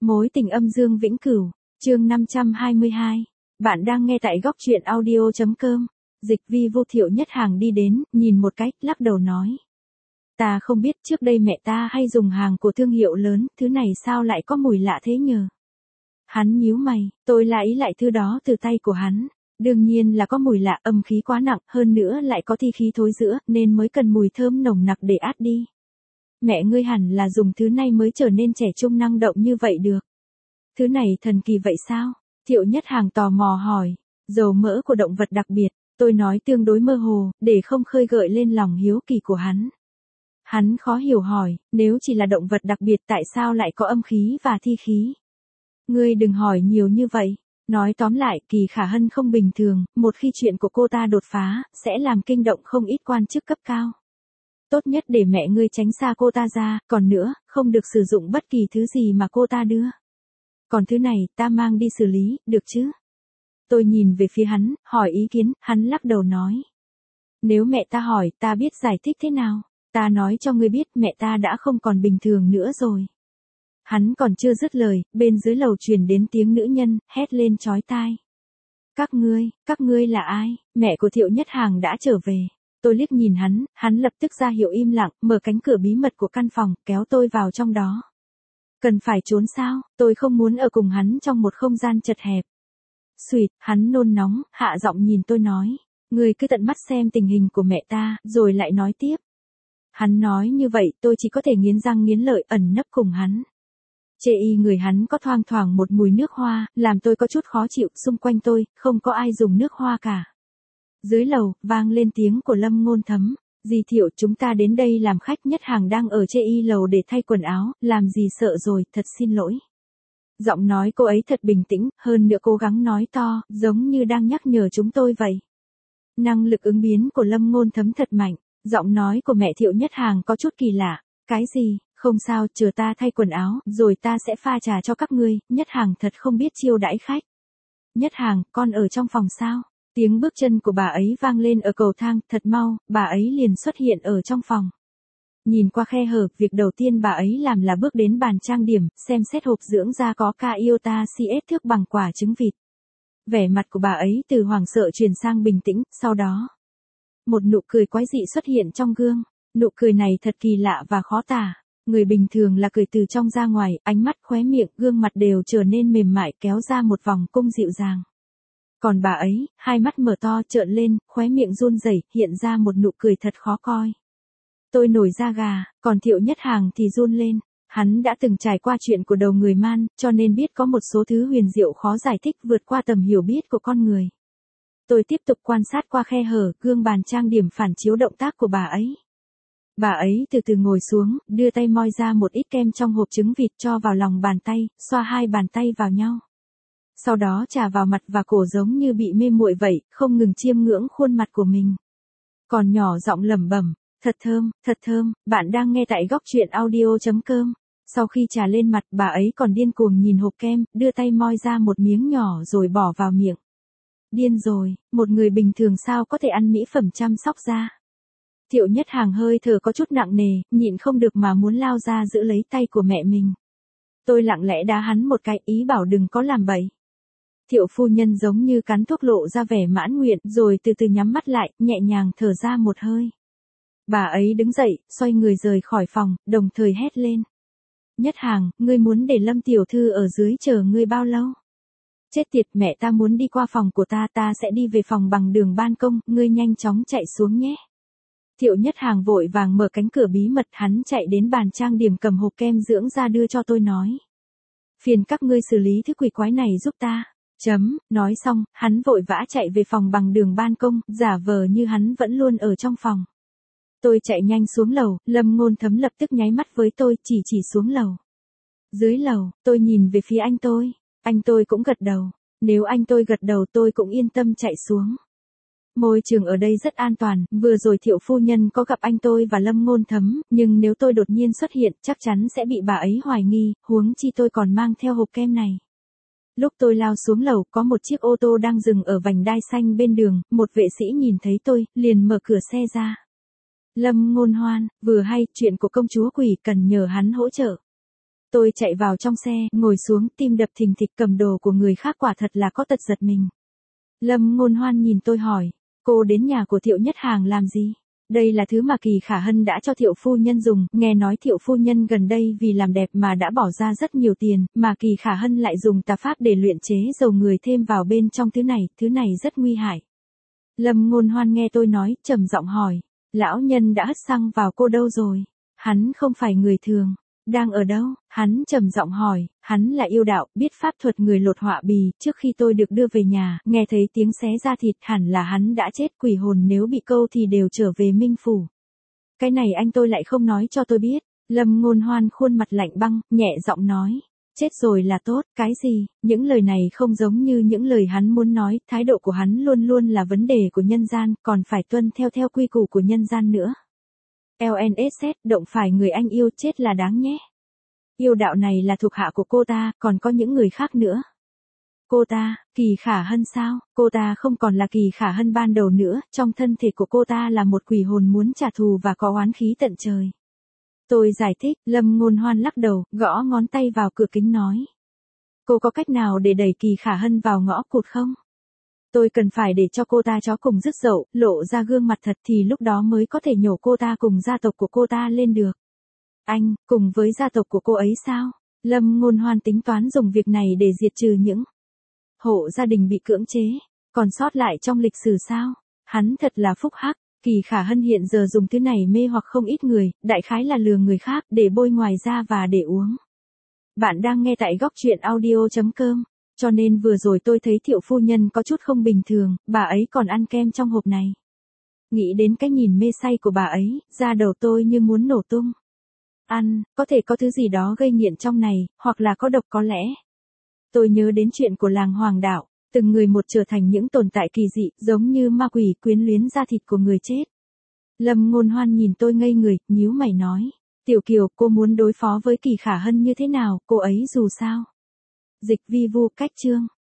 Mối tình âm dương vĩnh cửu, chương 522. Bạn đang nghe tại góc truyện audio.com. Dịch vi vô Thiệu Nhất Hàng đi đến, nhìn một cái, lắc đầu nói. Ta không biết trước đây mẹ ta hay dùng hàng của thương hiệu lớn, thứ này sao lại có mùi lạ thế nhờ. Hắn nhíu mày, tôi lại lại thứ đó từ tay của hắn. Đương nhiên là có mùi lạ, âm khí quá nặng, hơn nữa lại có thi khí thối rữa, nên mới cần mùi thơm nồng nặc để át đi. Mẹ ngươi hẳn là dùng thứ này mới trở nên trẻ trung năng động như vậy được. Thứ này thần kỳ vậy sao? Thiệu Nhất Hàng tò mò hỏi. Dầu mỡ của động vật đặc biệt, tôi nói tương đối mơ hồ, để không khơi gợi lên lòng hiếu kỳ của hắn. Hắn khó hiểu hỏi, nếu chỉ là động vật đặc biệt tại sao lại có âm khí và thi khí? Ngươi đừng hỏi nhiều như vậy. Nói tóm lại, Kỳ Khả Hân không bình thường, một khi chuyện của cô ta đột phá, sẽ làm kinh động không ít quan chức cấp cao. Tốt nhất để mẹ ngươi tránh xa cô ta ra, còn nữa, không được sử dụng bất kỳ thứ gì mà cô ta đưa. Còn thứ này, ta mang đi xử lý, được chứ? Tôi nhìn về phía hắn, hỏi ý kiến, hắn lắc đầu nói. Nếu mẹ ta hỏi, ta biết giải thích thế nào? Ta nói cho ngươi biết mẹ ta đã không còn bình thường nữa rồi. Hắn còn chưa dứt lời, bên dưới lầu truyền đến tiếng nữ nhân, hét lên chói tai. Các ngươi là ai? Mẹ của Thiệu Nhất Hàng đã trở về. Tôi liếc nhìn hắn lập tức ra hiệu im lặng, mở cánh cửa bí mật của căn phòng, kéo tôi vào trong đó. Cần phải trốn sao? Tôi không muốn ở cùng hắn trong một không gian chật hẹp. Xuỵt, hắn nôn nóng, hạ giọng nhìn tôi nói. Ngươi cứ tận mắt xem tình hình của mẹ ta, rồi lại nói tiếp. Hắn nói như vậy, tôi chỉ có thể nghiến răng nghiến lợi ẩn nấp cùng hắn. Chê y người hắn có thoang thoảng một mùi nước hoa, làm tôi có chút khó chịu, xung quanh tôi, không có ai dùng nước hoa cả. Dưới lầu, vang lên tiếng của Lâm Ngôn Thấm. Dì Thiệu, chúng ta đến đây làm khách. Nhất Hàng đang ở chê y lầu để thay quần áo, làm gì sợ rồi, thật xin lỗi. Giọng nói cô ấy thật bình tĩnh, hơn nữa cố gắng nói to, giống như đang nhắc nhở chúng tôi vậy. Năng lực ứng biến của Lâm Ngôn Thấm thật mạnh, giọng nói của mẹ Thiệu Nhất Hàng có chút kỳ lạ. Cái gì, không sao, chờ ta thay quần áo, rồi ta sẽ pha trà cho các ngươi. Nhất Hàng thật không biết chiêu đãi khách. Nhất Hàng, con ở trong phòng sao? Tiếng bước chân của bà ấy vang lên ở cầu thang, thật mau, bà ấy liền xuất hiện ở trong phòng. Nhìn qua khe hở, việc đầu tiên bà ấy làm là bước đến bàn trang điểm, xem xét hộp dưỡng da có ca iota CS thước bằng quả trứng vịt. Vẻ mặt của bà ấy từ hoảng sợ chuyển sang bình tĩnh, sau đó. Một nụ cười quái dị xuất hiện trong gương. Nụ cười này thật kỳ lạ và khó tả. Người bình thường là cười từ trong ra ngoài, ánh mắt, khóe miệng, gương mặt đều trở nên mềm mại, kéo ra một vòng cung dịu dàng. Còn bà ấy, hai mắt mở to trợn lên, khóe miệng run rẩy, hiện ra một nụ cười thật khó coi. Tôi nổi da gà, còn Thiệu Nhất Hàng thì run lên. Hắn đã từng trải qua chuyện của đầu người man, cho nên biết có một số thứ huyền diệu khó giải thích vượt qua tầm hiểu biết của con người. Tôi tiếp tục quan sát qua khe hở, gương bàn trang điểm phản chiếu động tác của bà ấy. Bà ấy từ từ ngồi xuống, đưa tay moi ra một ít kem trong hộp trứng vịt cho vào lòng bàn tay, xoa hai bàn tay vào nhau. Sau đó chà vào mặt và cổ giống như bị mê muội vậy, không ngừng chiêm ngưỡng khuôn mặt của mình. Còn nhỏ giọng lẩm bẩm, thật thơm, bạn đang nghe tại góc truyện audio.com. Sau khi chà lên mặt, bà ấy còn điên cuồng nhìn hộp kem, đưa tay moi ra một miếng nhỏ rồi bỏ vào miệng. Điên rồi, một người bình thường sao có thể ăn mỹ phẩm chăm sóc da. Thiệu Nhất Hàng hơi thở có chút nặng nề, nhịn không được mà muốn lao ra giữ lấy tay của mẹ mình. Tôi lặng lẽ đá hắn một cái, ý bảo đừng có làm bậy. Thiệu phu nhân giống như cắn thuốc lộ ra vẻ mãn nguyện, rồi từ từ nhắm mắt lại, nhẹ nhàng thở ra một hơi. Bà ấy đứng dậy, xoay người rời khỏi phòng, đồng thời hét lên. Nhất Hàng, ngươi muốn để Lâm tiểu thư ở dưới chờ ngươi bao lâu? Chết tiệt, mẹ ta muốn đi qua phòng của ta sẽ đi về phòng bằng đường ban công, ngươi nhanh chóng chạy xuống nhé. Thiệu Nhất Hàng vội vàng mở cánh cửa bí mật, hắn chạy đến bàn trang điểm cầm hộp kem dưỡng da đưa cho tôi nói. Phiền các ngươi xử lý thứ quỷ quái này giúp ta. Nói xong, hắn vội vã chạy về phòng bằng đường ban công, giả vờ như hắn vẫn luôn ở trong phòng. Tôi chạy nhanh xuống lầu, Lâm Ngôn Thấm lập tức nháy mắt với tôi, chỉ xuống lầu. Dưới lầu, tôi nhìn về phía anh tôi cũng gật đầu. Nếu anh tôi gật đầu tôi cũng yên tâm chạy xuống. Môi trường ở đây rất an toàn, vừa rồi Thiệu phu nhân có gặp anh tôi và Lâm Ngôn Thấm, nhưng nếu tôi đột nhiên xuất hiện, chắc chắn sẽ bị bà ấy hoài nghi, huống chi tôi còn mang theo hộp kem này. Lúc tôi lao xuống lầu, có một chiếc ô tô đang dừng ở vành đai xanh bên đường, một vệ sĩ nhìn thấy tôi, liền mở cửa xe ra. Lâm Ngôn Hoan, vừa hay, chuyện của công chúa quỷ cần nhờ hắn hỗ trợ. Tôi chạy vào trong xe, ngồi xuống, tim đập thình thịch, cầm đồ của người khác quả thật là có tật giật mình. Lâm Ngôn Hoan nhìn tôi hỏi, cô đến nhà của Thiệu Nhất Hàng làm gì? Đây là thứ mà Kỳ Khả Hân đã cho Thiệu phu nhân dùng, nghe nói Thiệu phu nhân gần đây vì làm đẹp mà đã bỏ ra rất nhiều tiền, mà Kỳ Khả Hân lại dùng tà pháp để luyện chế dầu người thêm vào bên trong thứ này rất nguy hại. Lâm Ngôn Hoan nghe tôi nói, trầm giọng hỏi, lão nhân đã hất xăng vào cô đâu rồi? Hắn không phải người thường. Đang ở đâu? Hắn trầm giọng hỏi, hắn là yêu đạo, biết pháp thuật người lột họa bì, trước khi tôi được đưa về nhà, nghe thấy tiếng xé da thịt, hẳn là hắn đã chết, quỷ hồn nếu bị câu thì đều trở về Minh Phủ. Cái này anh tôi lại không nói cho tôi biết. Lâm Ngôn Hoan khuôn mặt lạnh băng, nhẹ giọng nói, chết rồi là tốt, cái gì? Những lời này không giống như những lời hắn muốn nói, thái độ của hắn luôn luôn là vấn đề của nhân gian, còn phải tuân theo quy củ của nhân gian nữa. LNSS, động phải người anh yêu, chết là đáng nhé. Yêu đạo này là thuộc hạ của cô ta, còn có những người khác nữa. Cô ta, Kỳ Khả Hân sao? Cô ta không còn là Kỳ Khả Hân ban đầu nữa, trong thân thể của cô ta là một quỷ hồn muốn trả thù và có oán khí tận trời. Tôi giải thích, Lâm Ngôn Hoan lắc đầu, gõ ngón tay vào cửa kính nói. Cô có cách nào để đẩy Kỳ Khả Hân vào ngõ cụt không? Tôi cần phải để cho cô ta chó cùng rứt dậu, lộ ra gương mặt thật thì lúc đó mới có thể nhổ cô ta cùng gia tộc của cô ta lên được. Anh, cùng với gia tộc của cô ấy sao? Lâm Ngôn Hoan tính toán dùng việc này để diệt trừ những hộ gia đình bị cưỡng chế, còn sót lại trong lịch sử sao? Hắn thật là phúc hắc. Kỳ Khả Hân hiện giờ dùng thứ này mê hoặc không ít người, đại khái là lừa người khác để bôi ngoài da và để uống. Bạn đang nghe tại góc truyện audio.com. Cho nên vừa rồi tôi thấy Thiệu phu nhân có chút không bình thường, bà ấy còn ăn kem trong hộp này. Nghĩ đến cái nhìn mê say của bà ấy, da đầu tôi như muốn nổ tung. Ăn, có thể có thứ gì đó gây nghiện trong này, hoặc là có độc có lẽ. Tôi nhớ đến chuyện của làng Hoàng Đạo, từng người một trở thành những tồn tại kỳ dị, giống như ma quỷ quyến luyến da thịt của người chết. Lâm Ngôn Hoan nhìn tôi ngây người, nhíu mày nói. Tiểu Kiều, cô muốn đối phó với Kỳ Khả Hân như thế nào, cô ấy dù sao? Dịch vi vu cách chương.